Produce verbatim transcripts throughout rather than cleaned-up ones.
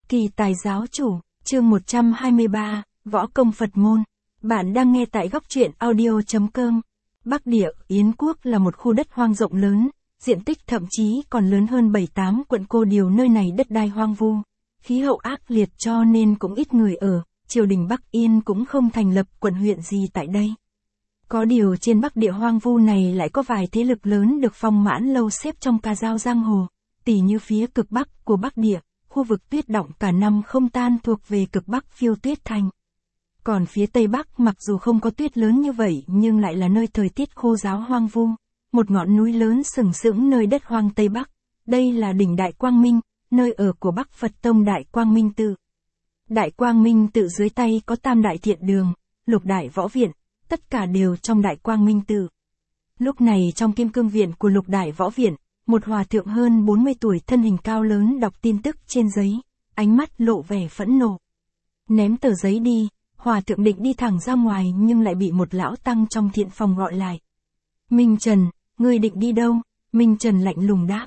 Kỳ tài giáo chủ, chương một trăm hai mươi ba, Võ công Phật môn. Bạn đang nghe tại góc truyện audio chấm com. Bắc Địa, Yến quốc là một khu đất hoang rộng lớn, diện tích thậm chí còn lớn hơn bảy tám quận Cô Điều. Nơi này đất đai hoang vu, khí hậu ác liệt cho nên cũng ít người ở, triều đình Bắc Yên cũng không thành lập quận huyện gì tại đây. Có điều trên Bắc Địa hoang vu này lại có vài thế lực lớn được Phong Mãn Lâu xếp trong ca dao giang hồ, tỉ như phía cực Bắc của Bắc Địa, khu vực tuyết động cả năm không tan thuộc về cực Bắc Phiêu Tuyết Thành. Còn phía Tây Bắc mặc dù không có tuyết lớn như vậy nhưng lại là nơi thời tiết khô ráo hoang vu, một ngọn núi lớn sừng sững nơi đất hoang Tây Bắc. Đây là đỉnh Đại Quang Minh, nơi ở của Bắc Phật Tông Đại Quang Minh Tự. Đại Quang Minh Tự dưới tay có Tam Đại Thiện Đường, Lục Đại Võ Viện, tất cả đều trong Đại Quang Minh Tự. Lúc này trong Kim Cương Viện của Lục Đại Võ Viện, một hòa thượng hơn bốn mươi tuổi thân hình cao lớn đọc tin tức trên giấy, ánh mắt lộ vẻ phẫn nộ. Ném tờ giấy đi, hòa thượng định đi thẳng ra ngoài nhưng lại bị một lão tăng trong thiện phòng gọi lại. Minh Trần, ngươi định đi đâu? Minh Trần lạnh lùng đáp.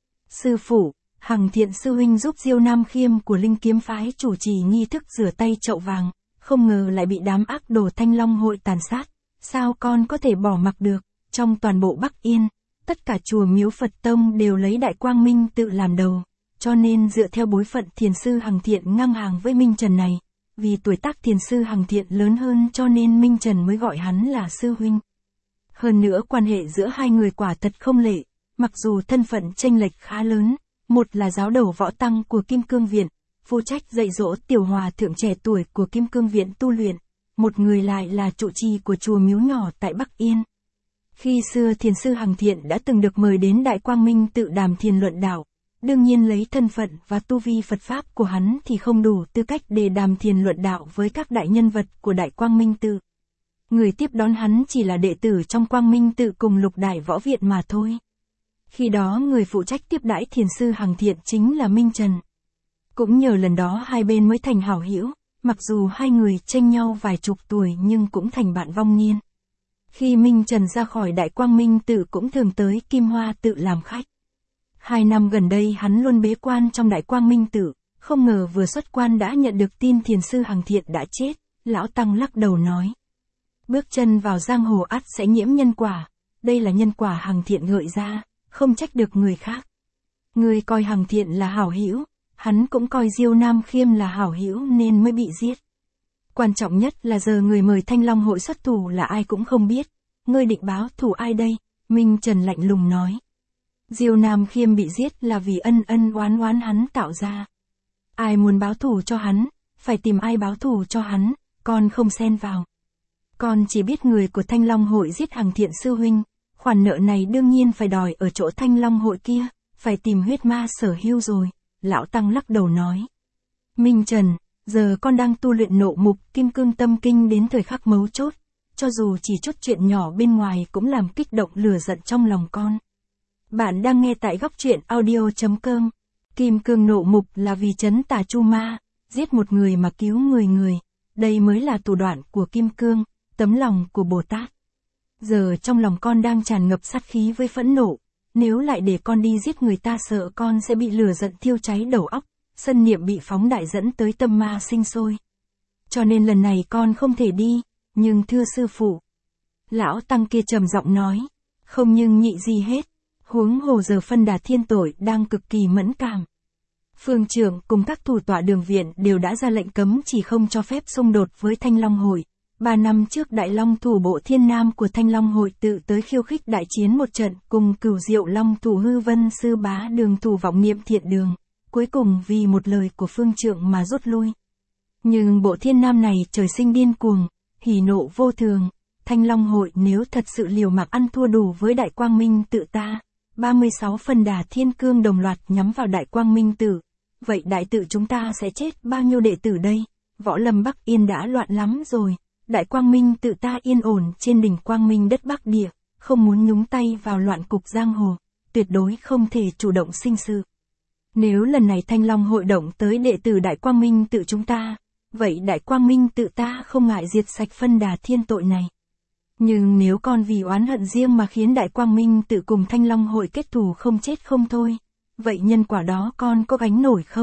Sư phụ, Hằng Thiện sư huynh giúp Diêu Nam Khiêm của Linh Kiếm phái chủ trì nghi thức rửa tay chậu vàng, không ngờ lại bị đám ác đồ Thanh Long hội tàn sát. Sao con có thể bỏ mặc được? Trong toàn bộ Bắc Yên, tất cả chùa miếu Phật Tông đều lấy Đại Quang Minh Tự làm đầu, cho nên dựa theo bối phận thiền sư Hằng Thiện ngang hàng với Minh Trần này. Vì tuổi tác thiền sư Hằng Thiện lớn hơn cho nên Minh Trần mới gọi hắn là sư huynh. Hơn nữa quan hệ giữa hai người quả thật không lệ, mặc dù thân phận chênh lệch khá lớn, một là giáo đầu võ tăng của Kim Cương Viện, phụ trách dạy dỗ tiểu hòa thượng trẻ tuổi của Kim Cương Viện tu luyện, một người lại là trụ trì của chùa miếu nhỏ tại Bắc Yên. Khi xưa thiền sư Hằng Thiện đã từng được mời đến Đại Quang Minh Tự đàm thiền luận đạo, đương nhiên lấy thân phận và tu vi Phật Pháp của hắn thì không đủ tư cách để đàm thiền luận đạo với các đại nhân vật của Đại Quang Minh Tự. Người tiếp đón hắn chỉ là đệ tử trong Quang Minh Tự cùng Lục Đại Võ Viện mà thôi. Khi đó người phụ trách tiếp đãi thiền sư Hằng Thiện chính là Minh Trần. Cũng nhờ lần đó hai bên mới thành hảo hữu, mặc dù hai người chênh nhau vài chục tuổi nhưng cũng thành bạn vong niên. Khi Minh Trần ra khỏi Đại Quang Minh Tự cũng thường tới Kim Hoa Tự làm khách. Hai năm gần đây hắn luôn bế quan trong Đại Quang Minh Tự, không ngờ vừa xuất quan đã nhận được tin thiền sư Hằng Thiện đã chết, lão tăng lắc đầu nói. Bước chân vào giang hồ ắt sẽ nhiễm nhân quả, đây là nhân quả Hằng Thiện gợi ra, không trách được người khác. Người coi Hằng Thiện là hảo hữu, hắn cũng coi Diêu Nam Khiêm là hảo hữu nên mới bị giết. Quan trọng nhất là giờ người mời Thanh Long hội xuất thủ là ai cũng không biết. Ngươi định báo thù ai đây? Minh Trần lạnh lùng nói. Diêu Nam Khiêm bị giết là vì ân ân oán oán hắn tạo ra. Ai muốn báo thù cho hắn, phải tìm ai báo thù cho hắn, con không xen vào. Con chỉ biết người của Thanh Long hội giết Hằng Thiện sư huynh, khoản nợ này đương nhiên phải đòi ở chỗ Thanh Long hội kia, phải tìm huyết ma sở hưu rồi. Lão tăng lắc đầu nói. Minh Trần, giờ con đang tu luyện nộ mục Kim Cương Tâm Kinh đến thời khắc mấu chốt, cho dù chỉ chút chuyện nhỏ bên ngoài cũng làm kích động lửa giận trong lòng con. Bạn đang nghe tại góc truyện audio chấm com. Kim Cương nộ mục là vì trấn tà chu ma, giết một người mà cứu mười người, đây mới là thủ đoạn của Kim Cương, tấm lòng của Bồ Tát. Giờ trong lòng con đang tràn ngập sát khí với phẫn nộ, nếu lại để con đi giết người ta sợ con sẽ bị lửa giận thiêu cháy đầu óc, sân niệm bị phóng đại dẫn tới tâm ma sinh sôi. Cho nên lần này con không thể đi, nhưng thưa sư phụ. Lão tăng kia trầm giọng nói, không nhưng nhị gì hết, huống hồ giờ phân đà thiên tội đang cực kỳ mẫn cảm. Phương trưởng cùng các thủ tọa đường viện đều đã ra lệnh cấm chỉ không cho phép xung đột với Thanh Long hội. Ba năm trước Đại Long thủ bộ Thiên Nam của Thanh Long hội tự tới khiêu khích đại chiến một trận cùng Cửu Diệu Long thủ Hư Vân sư bá đường thủ Vọng Niệm Thiện Đường, cuối cùng vì một lời của phương trượng mà rút lui. Nhưng bộ Thiên Nam này trời sinh điên cuồng, hỉ nộ vô thường, Thanh Long hội nếu thật sự liều mạng ăn thua đủ với Đại Quang Minh Tự ta, ba mươi sáu phần đà thiên cương đồng loạt nhắm vào Đại Quang Minh Tự, vậy đại tự chúng ta sẽ chết bao nhiêu đệ tử đây? Võ lâm Bắc Yên đã loạn lắm rồi. Đại Quang Minh Tự ta yên ổn trên đỉnh Quang Minh đất Bắc Địa, không muốn nhúng tay vào loạn cục giang hồ, tuyệt đối không thể chủ động sinh sự. Nếu lần này Thanh Long hội động tới đệ tử Đại Quang Minh Tự chúng ta, vậy Đại Quang Minh Tự ta không ngại diệt sạch phân đà thiên tội này. Nhưng nếu con vì oán hận riêng mà khiến Đại Quang Minh Tự cùng Thanh Long hội kết thù không chết không thôi, vậy nhân quả đó con có gánh nổi không?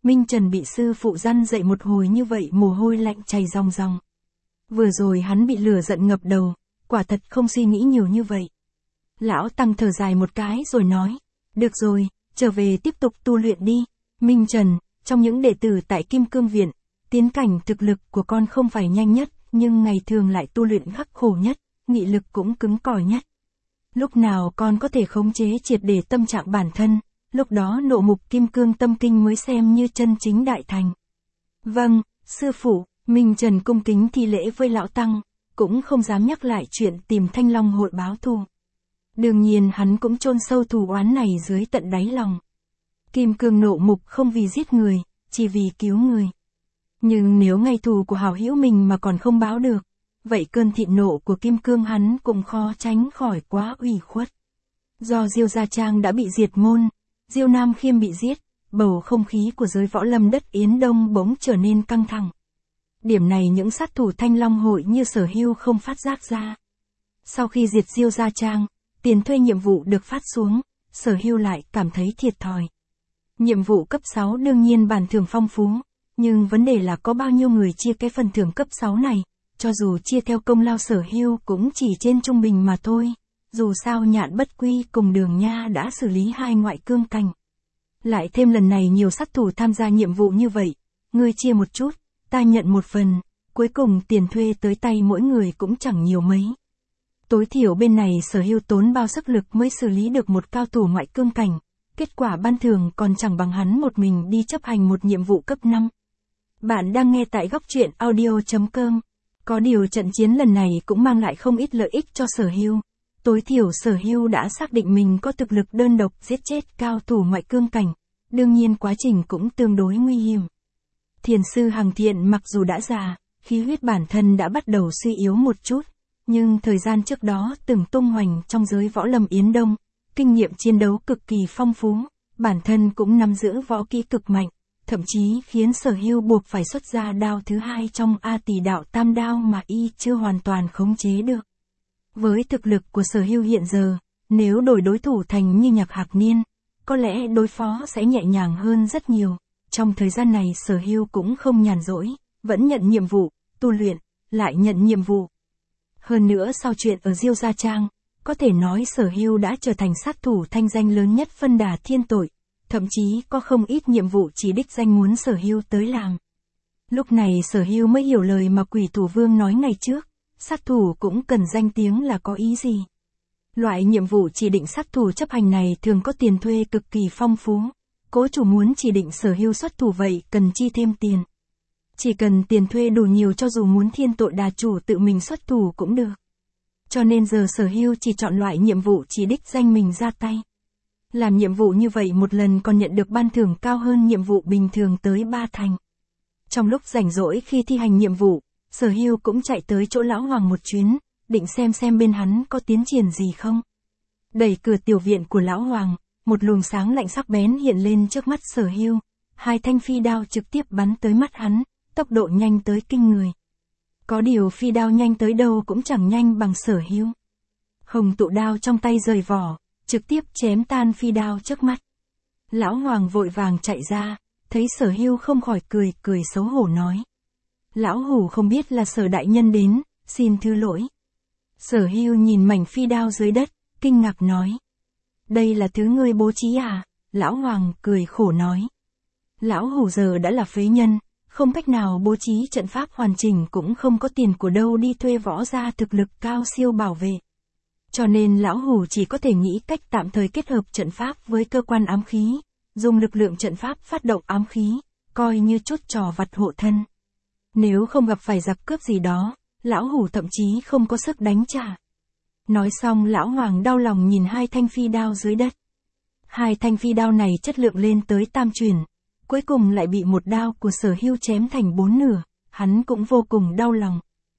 Minh Trần bị sư phụ răn dậy một hồi như vậy mồ hôi lạnh chảy ròng ròng. Vừa rồi hắn bị lửa giận ngập đầu, quả thật không suy nghĩ nhiều như vậy. Lão Tăng thở dài một cái rồi nói, được rồi, trở về tiếp tục tu luyện đi. Minh Trần, trong những đệ tử tại Kim Cương Viện, tiến cảnh thực lực của con không phải nhanh nhất, nhưng ngày thường lại tu luyện khắc khổ nhất, nghị lực cũng cứng cỏi nhất. Lúc nào con có thể khống chế triệt để tâm trạng bản thân, lúc đó nộ mục Kim Cương Tâm Kinh mới xem như chân chính đại thành. Vâng, sư phụ. Minh Trần cung kính thi lễ với lão Tăng, cũng không dám nhắc lại chuyện tìm Thanh Long hội báo thù. Đương nhiên hắn cũng chôn sâu thù oán này dưới tận đáy lòng. Kim Cương nộ mục không vì giết người, chỉ vì cứu người. Nhưng nếu ngày thù của hảo hữu mình mà còn không báo được, vậy cơn thịnh nộ của Kim Cương hắn cũng khó tránh khỏi quá ủy khuất. Do Diêu Gia Trang đã bị diệt môn, Diêu Nam Khiêm bị giết, bầu không khí của giới võ lâm đất Yến Đông bỗng trở nên căng thẳng. Điểm này những sát thủ Thanh Long hội như Sở Hưu không phát giác ra. Sau khi diệt Diêu Gia Trang, tiền thuê nhiệm vụ được phát xuống, Sở Hưu lại cảm thấy thiệt thòi. Nhiệm vụ cấp sáu đương nhiên bản thưởng phong phú, nhưng vấn đề là có bao nhiêu người chia cái phần thưởng cấp sáu này, cho dù chia theo công lao Sở Hưu cũng chỉ trên trung bình mà thôi. Dù sao Nhạn Bất Quy cùng Đường Nha đã xử lý hai ngoại cương cảnh. Lại thêm lần này nhiều sát thủ tham gia nhiệm vụ như vậy, ngươi chia một chút, ta nhận một phần, cuối cùng tiền thuê tới tay mỗi người cũng chẳng nhiều mấy. Tối thiểu bên này Sở Hưu tốn bao sức lực mới xử lý được một cao thủ ngoại cương cảnh, kết quả ban thưởng còn chẳng bằng hắn một mình đi chấp hành một nhiệm vụ cấp năm. Bạn đang nghe tại góc truyện audio chấm com. Có điều trận chiến lần này cũng mang lại không ít lợi ích cho Sở Hưu. Tối thiểu Sở Hưu đã xác định mình có thực lực đơn độc giết chết cao thủ ngoại cương cảnh, đương nhiên quá trình cũng tương đối nguy hiểm. Thiền sư Hằng Thiện mặc dù đã già, khí huyết bản thân đã bắt đầu suy yếu một chút, nhưng thời gian trước đó từng tung hoành trong giới võ lâm Yến Đông, kinh nghiệm chiến đấu cực kỳ phong phú, bản thân cũng nắm giữ võ kỹ cực mạnh, thậm chí khiến Sở Hưu buộc phải xuất ra đao thứ hai trong A Tỷ Đạo Tam Đao mà y chưa hoàn toàn khống chế được. Với thực lực của Sở Hưu hiện giờ, nếu đổi đối thủ thành như Nhạc Hạc Niên, có lẽ đối phó sẽ nhẹ nhàng hơn rất nhiều. Trong thời gian này Sở Hưu cũng không nhàn rỗi, vẫn nhận nhiệm vụ, tu luyện, lại nhận nhiệm vụ. Hơn nữa sau chuyện ở Diêu Gia Trang, có thể nói Sở Hưu đã trở thành sát thủ thanh danh lớn nhất phân đà thiên tội, thậm chí có không ít nhiệm vụ chỉ đích danh muốn Sở Hưu tới làm. Lúc này Sở Hưu mới hiểu lời mà Quỷ Thủ Vương nói ngày trước, sát thủ cũng cần danh tiếng là có ý gì. Loại nhiệm vụ chỉ định sát thủ chấp hành này thường có tiền thuê cực kỳ phong phú. Cố chủ muốn chỉ định Sở Hưu xuất thủ vậy cần chi thêm tiền. Chỉ cần tiền thuê đủ nhiều cho dù muốn thiên tội đà chủ tự mình xuất thủ cũng được. Cho nên giờ Sở Hưu chỉ chọn loại nhiệm vụ chỉ đích danh mình ra tay. Làm nhiệm vụ như vậy một lần còn nhận được ban thưởng cao hơn nhiệm vụ bình thường tới ba thành. Trong lúc rảnh rỗi khi thi hành nhiệm vụ, Sở Hưu cũng chạy tới chỗ Lão Hoàng một chuyến, định xem xem bên hắn có tiến triển gì không. Đẩy cửa tiểu viện của Lão Hoàng, một luồng sáng lạnh sắc bén hiện lên trước mắt Sở Hưu, hai thanh phi đao trực tiếp bắn tới mắt hắn, tốc độ nhanh tới kinh người. Có điều phi đao nhanh tới đâu cũng chẳng nhanh bằng Sở Hưu. Hồng tụ đao trong tay rời vỏ, trực tiếp chém tan phi đao trước mắt. Lão Hoàng vội vàng chạy ra, thấy Sở Hưu không khỏi cười cười xấu hổ nói. Lão Hủ không biết là Sở đại nhân đến, xin thứ lỗi. Sở Hưu nhìn mảnh phi đao dưới đất, kinh ngạc nói. Đây là thứ ngươi bố trí à? Lão Hoàng cười khổ nói. Lão Hủ giờ đã là phế nhân, không cách nào bố trí trận pháp hoàn chỉnh cũng không có tiền của đâu đi thuê võ gia thực lực cao siêu bảo vệ. Cho nên Lão Hủ chỉ có thể nghĩ cách tạm thời kết hợp trận pháp với cơ quan ám khí, dùng lực lượng trận pháp phát động ám khí, coi như chút trò vặt hộ thân. Nếu không gặp phải giặc cướp gì đó, Lão Hủ thậm chí không có sức đánh trả. Nói xong Lão Hoàng đau lòng nhìn hai thanh phi đao dưới đất. Hai thanh phi đao này chất lượng lên tới tam truyền, cuối cùng lại bị một đao của Sở Hưu chém thành bốn nửa, hắn cũng vô cùng đau lòng.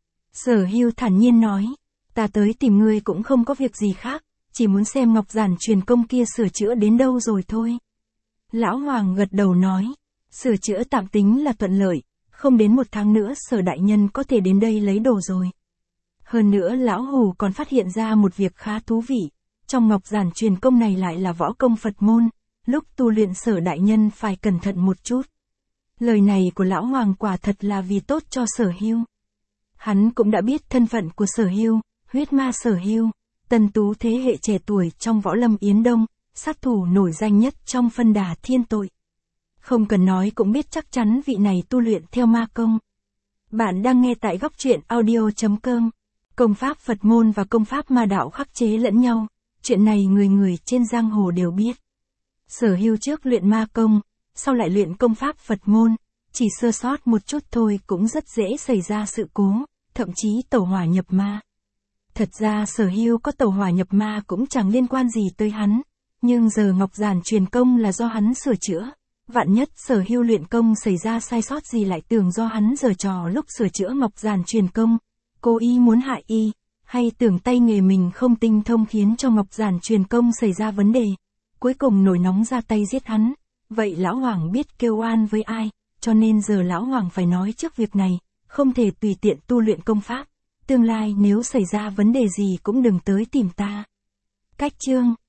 Sở Hưu thản nhiên nói, ta tới tìm ngươi cũng không có việc gì khác, chỉ muốn xem ngọc giản truyền công kia sửa chữa đến đâu rồi thôi. Lão Hoàng gật đầu nói, sửa chữa tạm tính là thuận lợi, không đến một tháng nữa Sở đại nhân có thể đến đây lấy đồ rồi. Hơn nữa Lão Hủ còn phát hiện ra một việc khá thú vị, trong ngọc giản truyền công này lại là võ công Phật môn, lúc tu luyện Sở đại nhân phải cẩn thận một chút. Lời này của lão hoàng quả thật là vì tốt cho Sở Hưu. Hắn cũng đã biết thân phận của Sở Hưu, huyết ma Sở Hưu, tân tú thế hệ trẻ tuổi trong võ lâm Yến Đông, sát thủ nổi danh nhất trong phân đà thiên tội. Không cần nói cũng biết chắc chắn vị này tu luyện theo ma công. Bạn đang nghe tại góc truyện audio chấm com. Công pháp Phật môn và công pháp ma đạo khắc chế lẫn nhau, chuyện này người người trên giang hồ đều biết. Sở Hưu trước luyện ma công, sau lại luyện công pháp Phật môn, chỉ sơ sót một chút thôi cũng rất dễ xảy ra sự cố, thậm chí tẩu hỏa nhập ma. Thật ra Sở Hưu có tẩu hỏa nhập ma cũng chẳng liên quan gì tới hắn, nhưng giờ Ngọc Giản truyền công là do hắn sửa chữa. Vạn nhất Sở Hưu luyện công xảy ra sai sót gì lại tưởng do hắn giở trò lúc sửa chữa Ngọc Giản truyền công, cố ý muốn hại y, hay tưởng tay nghề mình không tinh thông khiến cho Ngọc Giản truyền công xảy ra vấn đề, cuối cùng nổi nóng ra tay giết hắn. Vậy lão hoàng biết kêu oan với ai, cho nên giờ lão hoàng phải nói trước việc này, không thể tùy tiện tu luyện công pháp, tương lai nếu xảy ra vấn đề gì cũng đừng tới tìm ta. Cách chương